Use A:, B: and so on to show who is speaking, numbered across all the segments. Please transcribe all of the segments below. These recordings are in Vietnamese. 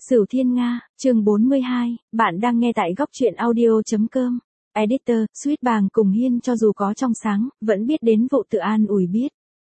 A: Sửu Thiên Nga, chương 42, bạn đang nghe tại góc truyện audio.com. Editor, Sweet Bàng cùng Hiên cho dù có trong sáng, vẫn biết đến vụ tự an ủi biết.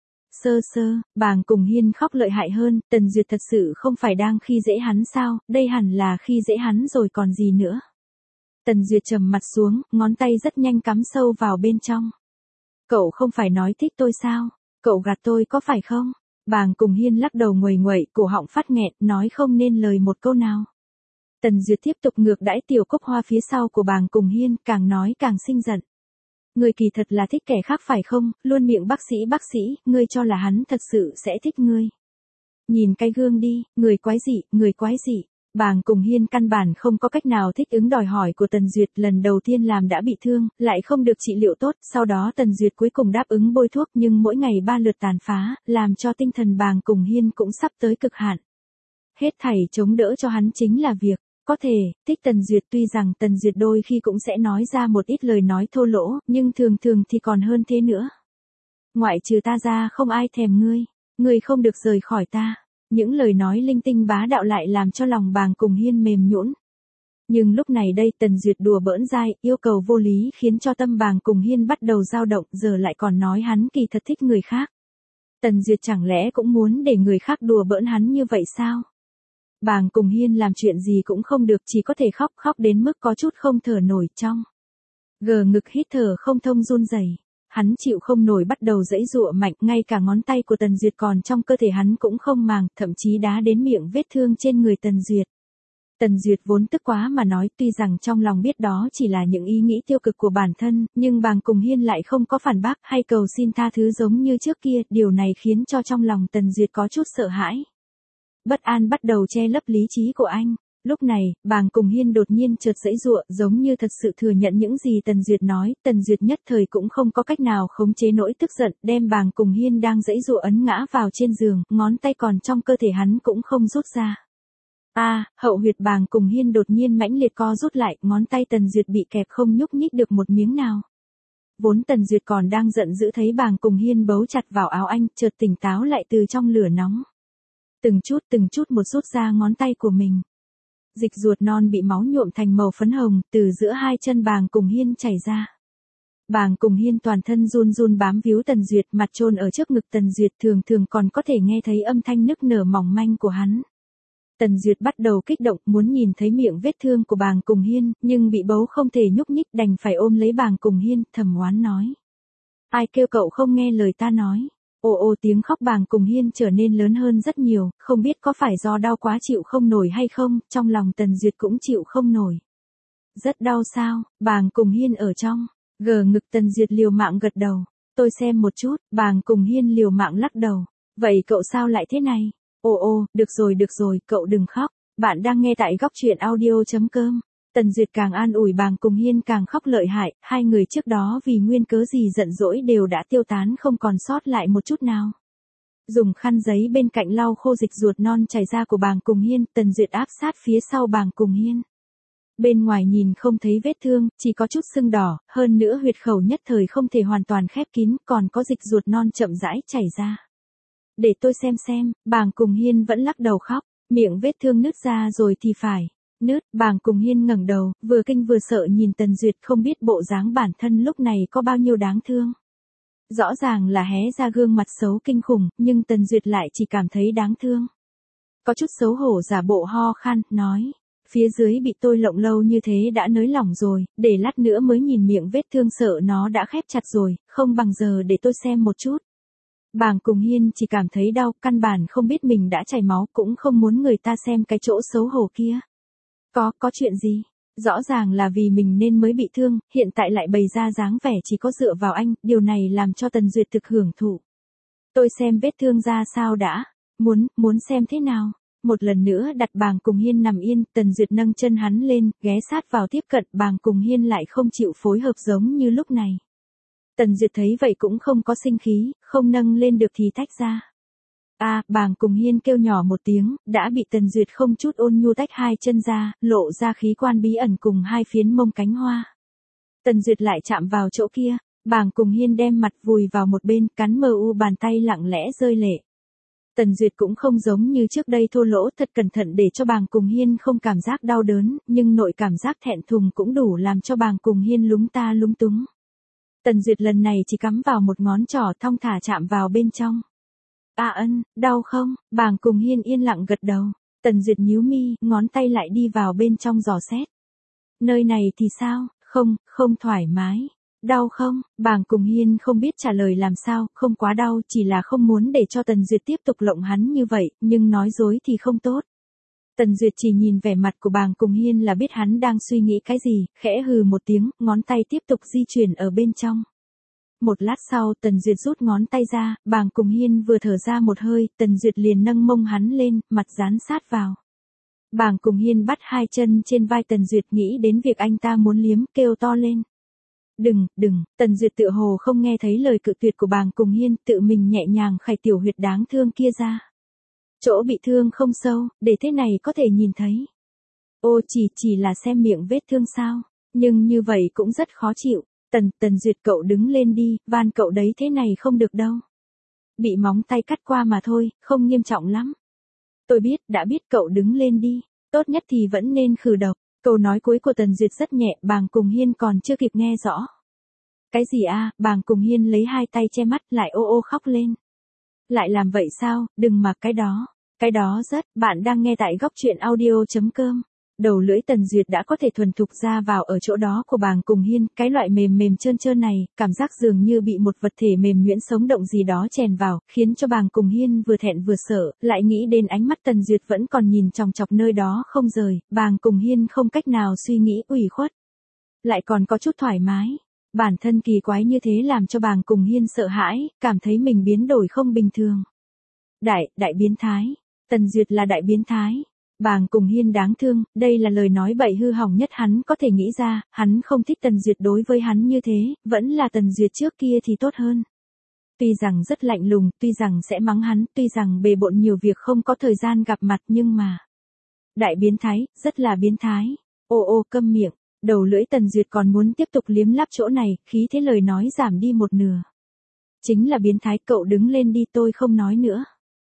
A: Bàng cùng Hiên khóc lợi hại hơn, Tần Duyệt thật sự không phải đang khi dễ hắn sao, đây hẳn là khi dễ hắn rồi còn gì nữa. Tần Duyệt trầm mặt xuống, ngón tay rất nhanh cắm sâu vào bên trong. Cậu không phải nói thích tôi sao? Cậu gạt tôi có phải không? Bàng cùng Hiên lắc đầu nguầy nguậy, cổ họng phát nghẹn, nói không nên lời một câu nào. Tần Duyệt tiếp tục ngược đãi tiểu cốc hoa phía sau của Bàng cùng Hiên, càng nói càng sinh giận. Ngươi kỳ thật là thích kẻ khác phải không, luôn miệng bác sĩ, ngươi cho là hắn thật sự sẽ thích ngươi. Nhìn cái gương đi, người quái dị. Bàng cùng Hiên căn bản không có cách nào thích ứng đòi hỏi của Tần Duyệt, lần đầu tiên làm đã bị thương, lại không được trị liệu tốt, sau đó Tần Duyệt cuối cùng đáp ứng bôi thuốc nhưng mỗi ngày 3 lượt tàn phá, làm cho tinh thần Bàng cùng Hiên cũng sắp tới cực hạn. Hết thảy chống đỡ cho hắn chính là việc, có thể, thích Tần Duyệt, tuy rằng Tần Duyệt đôi khi cũng sẽ nói ra một ít lời nói thô lỗ, nhưng thường thì còn hơn thế nữa. Ngoại trừ ta ra không ai thèm ngươi không được rời khỏi ta. Những lời nói linh tinh bá đạo lại làm cho lòng Bàng cùng Hiên mềm nhũn. Nhưng lúc này đây Tần Duyệt đùa bỡn dai, yêu cầu vô lý khiến cho tâm Bàng cùng Hiên bắt đầu dao động, giờ lại còn nói hắn kỳ thật thích người khác. Tần Duyệt chẳng lẽ cũng muốn để người khác đùa bỡn hắn như vậy sao? Bàng cùng Hiên làm chuyện gì cũng không được, chỉ có thể khóc đến mức có chút không thở nổi trong. Gờ ngực hít thở không thông run rẩy. Hắn chịu không nổi bắt đầu giãy giụa mạnh, ngay cả ngón tay của Tần Duyệt còn trong cơ thể hắn cũng không màng, thậm chí đá đến miệng vết thương trên người Tần Duyệt. Tần Duyệt vốn tức quá mà nói, tuy rằng trong lòng biết đó chỉ là những ý nghĩ tiêu cực của bản thân, nhưng Bàng cùng Hiên lại không có phản bác hay cầu xin tha thứ giống như trước kia, điều này khiến cho trong lòng Tần Duyệt có chút sợ hãi. Bất an bắt đầu che lấp lý trí của anh. Lúc này, Bàng cùng Hiên đột nhiên chợt giãy giụa, giống như thật sự thừa nhận những gì Tần Duyệt nói, Tần Duyệt nhất thời cũng không có cách nào khống chế nỗi tức giận, đem Bàng cùng Hiên đang giãy giụa ấn ngã vào trên giường, ngón tay còn trong cơ thể hắn cũng không rút ra. Hậu huyệt Bàng cùng Hiên đột nhiên mãnh liệt co rút lại, ngón tay Tần Duyệt bị kẹp không nhúc nhích được một miếng nào. Vốn Tần Duyệt còn đang giận dữ thấy Bàng cùng Hiên bấu chặt vào áo anh, chợt tỉnh táo lại từ trong lửa nóng. Từng chút một rút ra ngón tay của mình. Dịch ruột non bị máu nhuộm thành màu phấn hồng, từ giữa hai chân Bàng cùng Hiên chảy ra. Bàng cùng Hiên toàn thân run bám víu Tần Duyệt, mặt chôn ở trước ngực Tần Duyệt, thường còn có thể nghe thấy âm thanh nức nở mỏng manh của hắn. Tần Duyệt bắt đầu kích động, muốn nhìn thấy miệng vết thương của Bàng cùng Hiên, nhưng bị bấu không thể nhúc nhích, đành phải ôm lấy Bàng cùng Hiên, thầm oán nói. Ai kêu cậu không nghe lời ta nói? Tiếng khóc Bàng cùng Hiên trở nên lớn hơn rất nhiều, không biết có phải do đau quá chịu không nổi hay không, trong lòng Tần Duyệt cũng chịu không nổi. Rất đau sao? Bàng cùng Hiên ở trong, gờ ngực Tần Duyệt liều mạng gật đầu. Tôi xem một chút, Bàng cùng Hiên liều mạng lắc đầu. Vậy cậu sao lại thế này? Được rồi, cậu đừng khóc. Bạn đang nghe tại góc truyện audio.com. Tần Duyệt càng an ủi Bàng cùng Hiên càng khóc lợi hại, hai người trước đó vì nguyên cớ gì giận dỗi đều đã tiêu tán không còn sót lại một chút nào. Dùng khăn giấy bên cạnh lau khô dịch ruột non chảy ra của Bàng cùng Hiên, Tần Duyệt áp sát phía sau Bàng cùng Hiên. Bên ngoài nhìn không thấy vết thương, chỉ có chút sưng đỏ, hơn nữa huyệt khẩu nhất thời không thể hoàn toàn khép kín, còn có dịch ruột non chậm rãi chảy ra. Để tôi xem, Bàng cùng Hiên vẫn lắc đầu khóc, miệng vết thương nứt ra rồi thì phải. Bàng cùng Hiên ngẩng đầu, vừa kinh vừa sợ nhìn Tần Duyệt, không biết bộ dáng bản thân lúc này có bao nhiêu đáng thương. Rõ ràng là hé ra gương mặt xấu kinh khủng, nhưng Tần Duyệt lại chỉ cảm thấy đáng thương. Có chút xấu hổ giả bộ ho khan, nói, phía dưới bị tôi lộng lâu như thế đã nới lỏng rồi, để lát nữa mới nhìn miệng vết thương sợ nó đã khép chặt rồi, không bằng giờ để tôi xem một chút. Bàng cùng Hiên chỉ cảm thấy đau, căn bản không biết mình đã chảy máu, cũng không muốn người ta xem cái chỗ xấu hổ kia. Có chuyện gì? Rõ ràng là vì mình nên mới bị thương, hiện tại lại bày ra dáng vẻ chỉ có dựa vào anh, điều này làm cho Tần Duyệt thực hưởng thụ. Tôi xem vết thương ra sao đã? Muốn xem thế nào? Một lần nữa đặt Bàng cùng Hiên nằm yên, Tần Duyệt nâng chân hắn lên, ghé sát vào tiếp cận, Bàng cùng Hiên lại không chịu phối hợp giống như lúc này. Tần Duyệt thấy vậy cũng không có sinh khí, không nâng lên được thì tách ra. Bàng cùng Hiên kêu nhỏ một tiếng, đã bị Tần Duyệt không chút ôn nhu tách hai chân ra, lộ ra khí quan bí ẩn cùng hai phiến mông cánh hoa. Tần Duyệt lại chạm vào chỗ kia, Bàng cùng Hiên đem mặt vùi vào một bên, cắn mờ u bàn tay lặng lẽ rơi lệ. Tần Duyệt cũng không giống như trước đây thô lỗ thật cẩn thận để cho Bàng Cùng Hiên không cảm giác đau đớn, nhưng nội cảm giác thẹn thùng cũng đủ làm cho Bàng Cùng Hiên lúng ta lúng túng. Tần Duyệt lần này chỉ cắm vào một ngón trỏ thong thả chạm vào bên trong. Đau không? Bàng Cùng Hiên yên lặng gật đầu. Tần Duyệt nhíu mi, ngón tay lại đi vào bên trong dò xét. Nơi này thì sao? Không thoải mái. Đau không? Bàng Cùng Hiên không biết trả lời làm sao, không quá đau, chỉ là không muốn để cho Tần Duyệt tiếp tục lộng hắn như vậy, nhưng nói dối thì không tốt. Tần Duyệt chỉ nhìn vẻ mặt của Bàng Cùng Hiên là biết hắn đang suy nghĩ cái gì, khẽ hừ một tiếng, ngón tay tiếp tục di chuyển ở bên trong. Một lát sau, Tần Duyệt rút ngón tay ra, Bàng Cùng Hiên vừa thở ra một hơi, Tần Duyệt liền nâng mông hắn lên, mặt dán sát vào. Bàng Cùng Hiên bắt hai chân trên vai Tần Duyệt nghĩ đến việc anh ta muốn liếm, kêu to lên. Đừng, Tần Duyệt tựa hồ không nghe thấy lời cự tuyệt của Bàng Cùng Hiên, tự mình nhẹ nhàng khải tiểu huyệt đáng thương kia ra. Chỗ bị thương không sâu, để thế này có thể nhìn thấy. Ô chỉ là xem miệng vết thương sao, nhưng như vậy cũng rất khó chịu. Tần Duyệt cậu đứng lên đi, van cậu đấy thế này không được đâu. Bị móng tay cắt qua mà thôi, không nghiêm trọng lắm. Tôi biết, đã biết cậu đứng lên đi, tốt nhất thì vẫn nên khử độc. Câu nói cuối của Tần Duyệt rất nhẹ, Bàng Cùng Hiên còn chưa kịp nghe rõ. Cái gì a? Bàng Cùng Hiên lấy hai tay che mắt lại ô khóc lên. Lại làm vậy sao, đừng mặc cái đó bạn đang nghe tại góc truyện audio.com. Đầu lưỡi Tần Duyệt đã có thể thuần thục ra vào ở chỗ đó của Bàng Cùng Hiên, cái loại mềm trơn này, cảm giác dường như bị một vật thể mềm nhuyễn sống động gì đó chèn vào, khiến cho Bàng Cùng Hiên vừa thẹn vừa sợ, lại nghĩ đến ánh mắt Tần Duyệt vẫn còn nhìn chòng chọc nơi đó không rời, Bàng Cùng Hiên không cách nào suy nghĩ ủy khuất. Lại còn có chút thoải mái. Bản thân kỳ quái như thế làm cho Bàng Cùng Hiên sợ hãi, cảm thấy mình biến đổi không bình thường. Đại biến thái. Tần Duyệt là đại biến thái. Bàng Cùng Hiên đáng thương, đây là lời nói bậy hư hỏng nhất hắn có thể nghĩ ra, hắn không thích Tần Duyệt đối với hắn như thế, vẫn là Tần Duyệt trước kia thì tốt hơn. Tuy rằng rất lạnh lùng, tuy rằng sẽ mắng hắn, tuy rằng bề bộn nhiều việc không có thời gian gặp mặt nhưng mà... Đại biến thái, rất là biến thái. Câm miệng, đầu lưỡi Tần Duyệt còn muốn tiếp tục liếm láp chỗ này, khí thế lời nói giảm đi một nửa. Chính là biến thái, cậu đứng lên đi, tôi không nói nữa.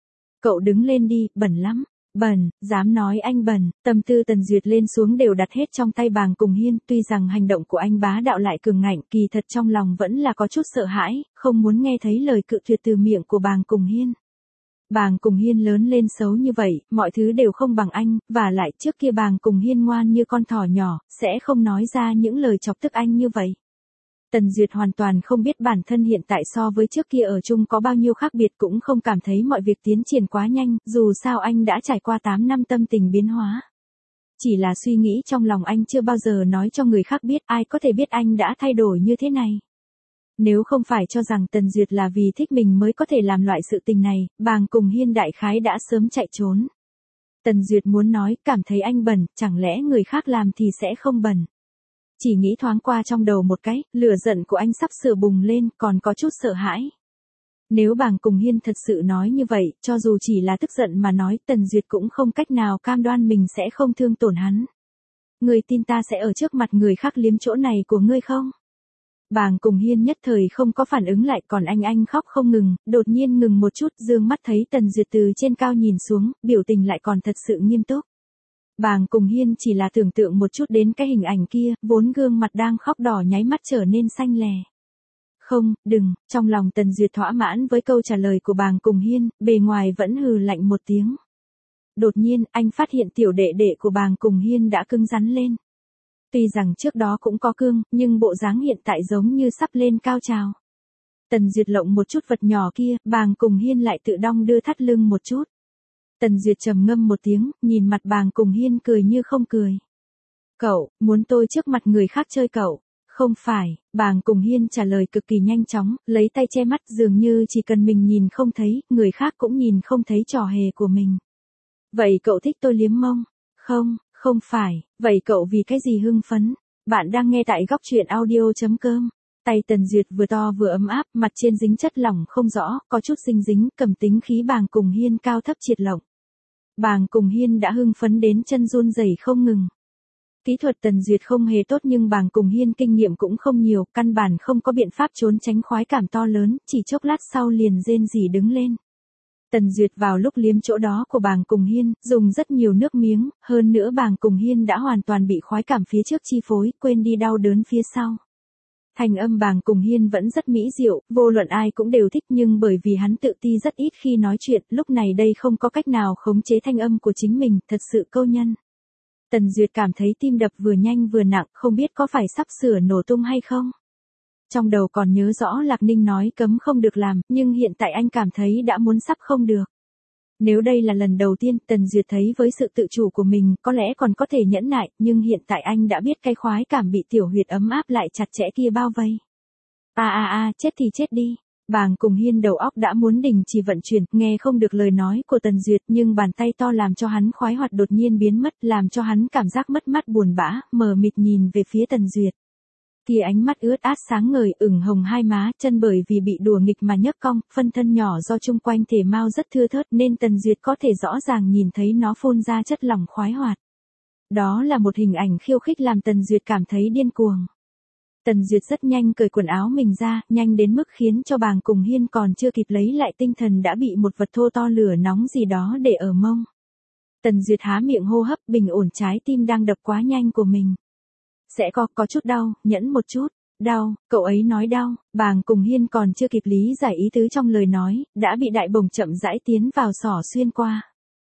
A: Cậu đứng lên đi, bẩn lắm. Bẩn, dám nói anh bẩn, tâm tư Tần Duyệt lên xuống đều đặt hết trong tay Bàng Cùng Hiên, tuy rằng hành động của anh bá đạo lại cường ngạnh, kỳ thật trong lòng vẫn là có chút sợ hãi, không muốn nghe thấy lời cự tuyệt từ miệng của Bàng Cùng Hiên. Bàng Cùng Hiên lớn lên xấu như vậy, mọi thứ đều không bằng anh, và lại trước kia Bàng Cùng Hiên ngoan như con thỏ nhỏ, sẽ không nói ra những lời chọc tức anh như vậy. Tần Duyệt hoàn toàn không biết bản thân hiện tại so với trước kia ở chung có bao nhiêu khác biệt, cũng không cảm thấy mọi việc tiến triển quá nhanh, dù sao anh đã trải qua 8 năm tâm tình biến hóa. Chỉ là suy nghĩ trong lòng anh chưa bao giờ nói cho người khác biết, ai có thể biết anh đã thay đổi như thế này. Nếu không phải cho rằng Tần Duyệt là vì thích mình mới có thể làm loại sự tình này, Bàng Cùng Hiên đại khái đã sớm chạy trốn. Tần Duyệt muốn nói, cảm thấy anh bẩn, chẳng lẽ người khác làm thì sẽ không bẩn. Chỉ nghĩ thoáng qua trong đầu một cái, lửa giận của anh sắp sửa bùng lên, còn có chút sợ hãi. Nếu Bàng Cùng Hiên thật sự nói như vậy, cho dù chỉ là tức giận mà nói, Tần Duyệt cũng không cách nào cam đoan mình sẽ không thương tổn hắn. Người tin ta sẽ ở trước mặt người khác liếm chỗ này của ngươi không? Bàng Cùng Hiên nhất thời không có phản ứng lại, còn anh khóc không ngừng, đột nhiên ngừng một chút, dương mắt thấy Tần Duyệt từ trên cao nhìn xuống, biểu tình lại còn thật sự nghiêm túc. Bàng Cùng Hiên chỉ là tưởng tượng một chút đến cái hình ảnh kia, vốn gương mặt đang khóc đỏ nháy mắt trở nên xanh lè. Không, đừng, trong lòng Tần Duyệt thỏa mãn với câu trả lời của Bàng Cùng Hiên, bề ngoài vẫn hừ lạnh một tiếng. Đột nhiên, anh phát hiện tiểu đệ đệ của Bàng Cùng Hiên đã cứng rắn lên. Tuy rằng trước đó cũng có cương, nhưng bộ dáng hiện tại giống như sắp lên cao trào. Tần Duyệt lộng một chút vật nhỏ kia, Bàng Cùng Hiên lại tự đong đưa thắt lưng một chút. Tần Duyệt trầm ngâm một tiếng, nhìn mặt Bàng Cùng Hiên cười như không cười. Cậu, muốn tôi trước mặt người khác chơi cậu? Không phải, Bàng Cùng Hiên trả lời cực kỳ nhanh chóng, lấy tay che mắt dường như chỉ cần mình nhìn không thấy, người khác cũng nhìn không thấy trò hề của mình. Vậy cậu thích tôi liếm mông? Không phải, vậy cậu vì cái gì hưng phấn? Bạn đang nghe tại góc truyện audio.com. Tay Tần Duyệt vừa to vừa ấm áp, mặt trên dính chất lỏng không rõ, có chút dính, cầm tính khí Bàng Cùng Hiên cao thấp triệt lộng. Bàng Cùng Hiên đã hưng phấn đến chân run rẩy không ngừng. Kỹ thuật Tần Duyệt không hề tốt nhưng Bàng Cùng Hiên kinh nghiệm cũng không nhiều, căn bản không có biện pháp trốn tránh khoái cảm to lớn, chỉ chốc lát sau liền rên rỉ đứng lên. Tần Duyệt vào lúc liếm chỗ đó của Bàng Cùng Hiên, dùng rất nhiều nước miếng, hơn nữa Bàng Cùng Hiên đã hoàn toàn bị khoái cảm phía trước chi phối, quên đi đau đớn phía sau. Thanh âm Bàng Cùng Hiên vẫn rất mỹ diệu, vô luận ai cũng đều thích, nhưng bởi vì hắn tự ti rất ít khi nói chuyện, lúc này đây không có cách nào khống chế thanh âm của chính mình, thật sự câu nhân. Tần Duyệt cảm thấy tim đập vừa nhanh vừa nặng, không biết có phải sắp sửa nổ tung hay không. Trong đầu còn nhớ rõ Lạc Ninh nói cấm không được làm, nhưng hiện tại anh cảm thấy đã muốn sắp không được. Nếu đây là lần đầu tiên Tần Duyệt thấy với sự tự chủ của mình có lẽ còn có thể nhẫn nại, nhưng hiện tại anh đã biết cái khoái cảm bị tiểu huyệt ấm áp lại chặt chẽ kia bao vây. Chết thì chết đi. Bàng Cùng Hiên đầu óc đã muốn đình chỉ vận chuyển, nghe không được lời nói của Tần Duyệt, nhưng bàn tay to làm cho hắn khoái hoạt đột nhiên biến mất, làm cho hắn cảm giác mất mát buồn bã, mờ mịt nhìn về phía Tần Duyệt. Kia ánh mắt ướt át sáng ngời, ửng hồng hai má, chân bởi vì bị đùa nghịch mà nhấc cong, phân thân nhỏ do chung quanh thể mao rất thưa thớt nên Tần Duyệt có thể rõ ràng nhìn thấy nó phun ra chất lỏng khoái hoạt. Đó là một hình ảnh khiêu khích làm Tần Duyệt cảm thấy điên cuồng. Tần Duyệt rất nhanh cởi quần áo mình ra, nhanh đến mức khiến cho Bàng Cùng Hiên còn chưa kịp lấy lại tinh thần đã bị một vật thô to lửa nóng gì đó để ở mông. Tần Duyệt há miệng hô hấp bình ổn trái tim đang đập quá nhanh của mình. Sẽ có chút đau, nhẫn một chút. Đau, cậu ấy nói đau, Bàng Cùng Hiên còn chưa kịp lý giải ý tứ trong lời nói, đã bị đại bổng chậm rãi tiến vào xỏ xuyên qua.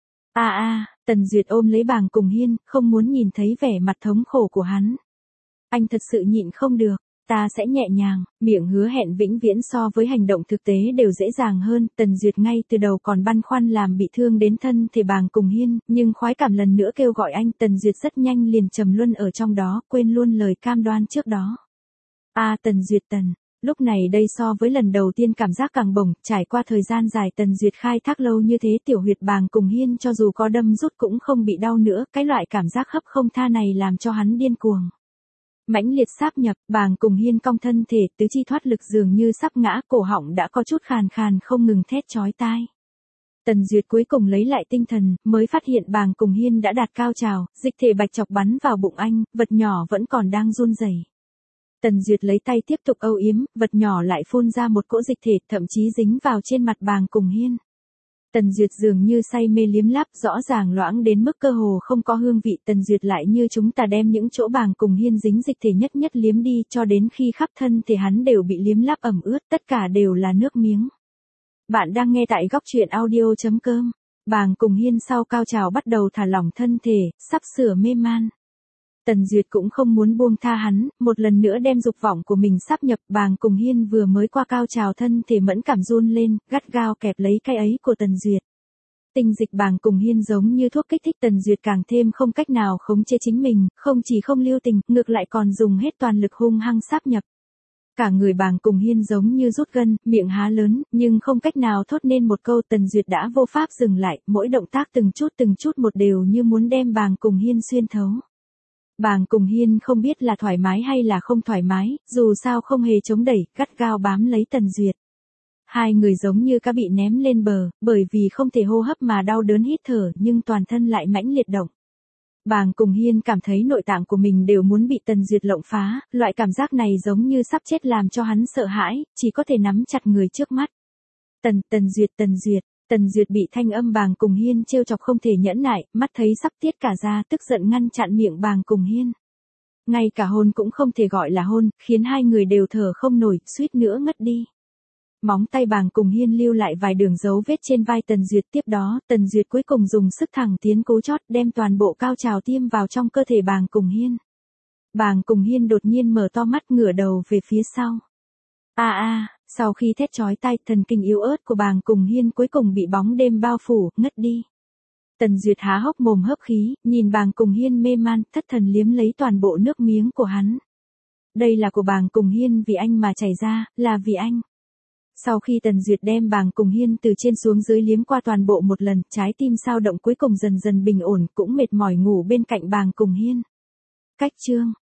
A: Tần Duyệt ôm lấy Bàng Cùng Hiên, không muốn nhìn thấy vẻ mặt thống khổ của hắn. Anh thật sự nhịn không được, ta sẽ nhẹ nhàng, miệng hứa hẹn vĩnh viễn so với hành động thực tế đều dễ dàng hơn. Tần Duyệt ngay từ đầu còn băn khoăn làm bị thương đến thân thể Bàng Cùng Hiên, nhưng khoái cảm lần nữa kêu gọi anh. Tần Duyệt rất nhanh liền trầm luân ở trong đó, quên luôn lời cam đoan trước đó. Tần Duyệt lúc này đây so với lần đầu tiên cảm giác càng bổng, trải qua thời gian dài Tần Duyệt khai thác lâu như thế tiểu huyệt Bàng Cùng Hiên cho dù có đâm rút cũng không bị đau nữa, cái loại cảm giác hấp không tha này làm cho hắn điên cuồng. Mãnh liệt sáp nhập, Bàng Cùng Hiên cong thân thể, tứ chi thoát lực dường như sắp ngã, cổ họng đã có chút khàn khàn không ngừng thét chói tai. Tần Duyệt cuối cùng lấy lại tinh thần, mới phát hiện Bàng Cùng Hiên đã đạt cao trào, dịch thể bạch chọc bắn vào bụng anh, vật nhỏ vẫn còn đang run rẩy. Tần Duyệt lấy tay tiếp tục âu yếm, vật nhỏ lại phun ra một cỗ dịch thể, thậm chí dính vào trên mặt Bàng Cùng Hiên. Tần Duyệt dường như say mê liếm láp, rõ ràng loãng đến mức cơ hồ không có hương vị. Tần Duyệt lại như chúng ta đem những chỗ Bàng Cùng Hiên dính dịch thể nhất nhất liếm đi, cho đến khi khắp thân thể hắn đều bị liếm láp ẩm ướt, tất cả đều là nước miếng. Bạn đang nghe tại góc truyện audio.com. Bàng Cùng Hiên sau cao trào bắt đầu thả lỏng thân thể, sắp sửa mê man. Tần Duyệt cũng không muốn buông tha hắn, một lần nữa đem dục vọng của mình sáp nhập. Bàng Cùng Hiên vừa mới qua cao trào thân thể mẫn cảm run lên, gắt gao kẹp lấy cái ấy của Tần Duyệt. Tinh dịch Bàng Cùng Hiên giống như thuốc kích thích. Tần Duyệt càng thêm không cách nào khống chế chính mình, không chỉ không lưu tình, ngược lại còn dùng hết toàn lực hung hăng sáp nhập. Cả người Bàng Cùng Hiên giống như rút gân, miệng há lớn, nhưng không cách nào thốt nên một câu. Tần Duyệt đã vô pháp dừng lại, mỗi động tác từng chút một đều như muốn đem Bàng Cùng Hiên xuyên thấu. Bàng Cùng Hiên không biết là thoải mái hay là không thoải mái, dù sao không hề chống đẩy, gắt gao bám lấy Tần Duyệt. Hai người giống như cá bị ném lên bờ, bởi vì không thể hô hấp mà đau đớn hít thở, nhưng toàn thân lại mãnh liệt động. Bàng Cùng Hiên cảm thấy nội tạng của mình đều muốn bị Tần Duyệt lộng phá, loại cảm giác này giống như sắp chết làm cho hắn sợ hãi, chỉ có thể nắm chặt người trước mắt. Tần Duyệt bị thanh âm Bàng Cùng Hiên trêu chọc không thể nhẫn nại, mắt thấy sắp tiết cả ra, tức giận ngăn chặn miệng Bàng Cùng Hiên. Ngay cả hôn cũng không thể gọi là hôn, khiến hai người đều thở không nổi, suýt nữa ngất đi. Móng tay Bàng Cùng Hiên lưu lại vài đường dấu vết trên vai Tần Duyệt, tiếp đó, Tần Duyệt cuối cùng dùng sức thẳng tiến cố chót, đem toàn bộ cao trào tiêm vào trong cơ thể Bàng Cùng Hiên. Bàng Cùng Hiên đột nhiên mở to mắt, ngửa đầu về phía sau. Sau khi thét chói tai, thần kinh yếu ớt của Bàng Cùng Hiên cuối cùng bị bóng đêm bao phủ, ngất đi. Tần Duyệt há hốc mồm hấp khí, nhìn Bàng Cùng Hiên mê man, thất thần liếm lấy toàn bộ nước miếng của hắn. Đây là của Bàng Cùng Hiên vì anh mà chảy ra, là vì anh. Sau khi Tần Duyệt đem Bàng Cùng Hiên từ trên xuống dưới liếm qua toàn bộ một lần, trái tim sao động cuối cùng dần dần bình ổn, cũng mệt mỏi ngủ bên cạnh Bàng Cùng Hiên. Cách chương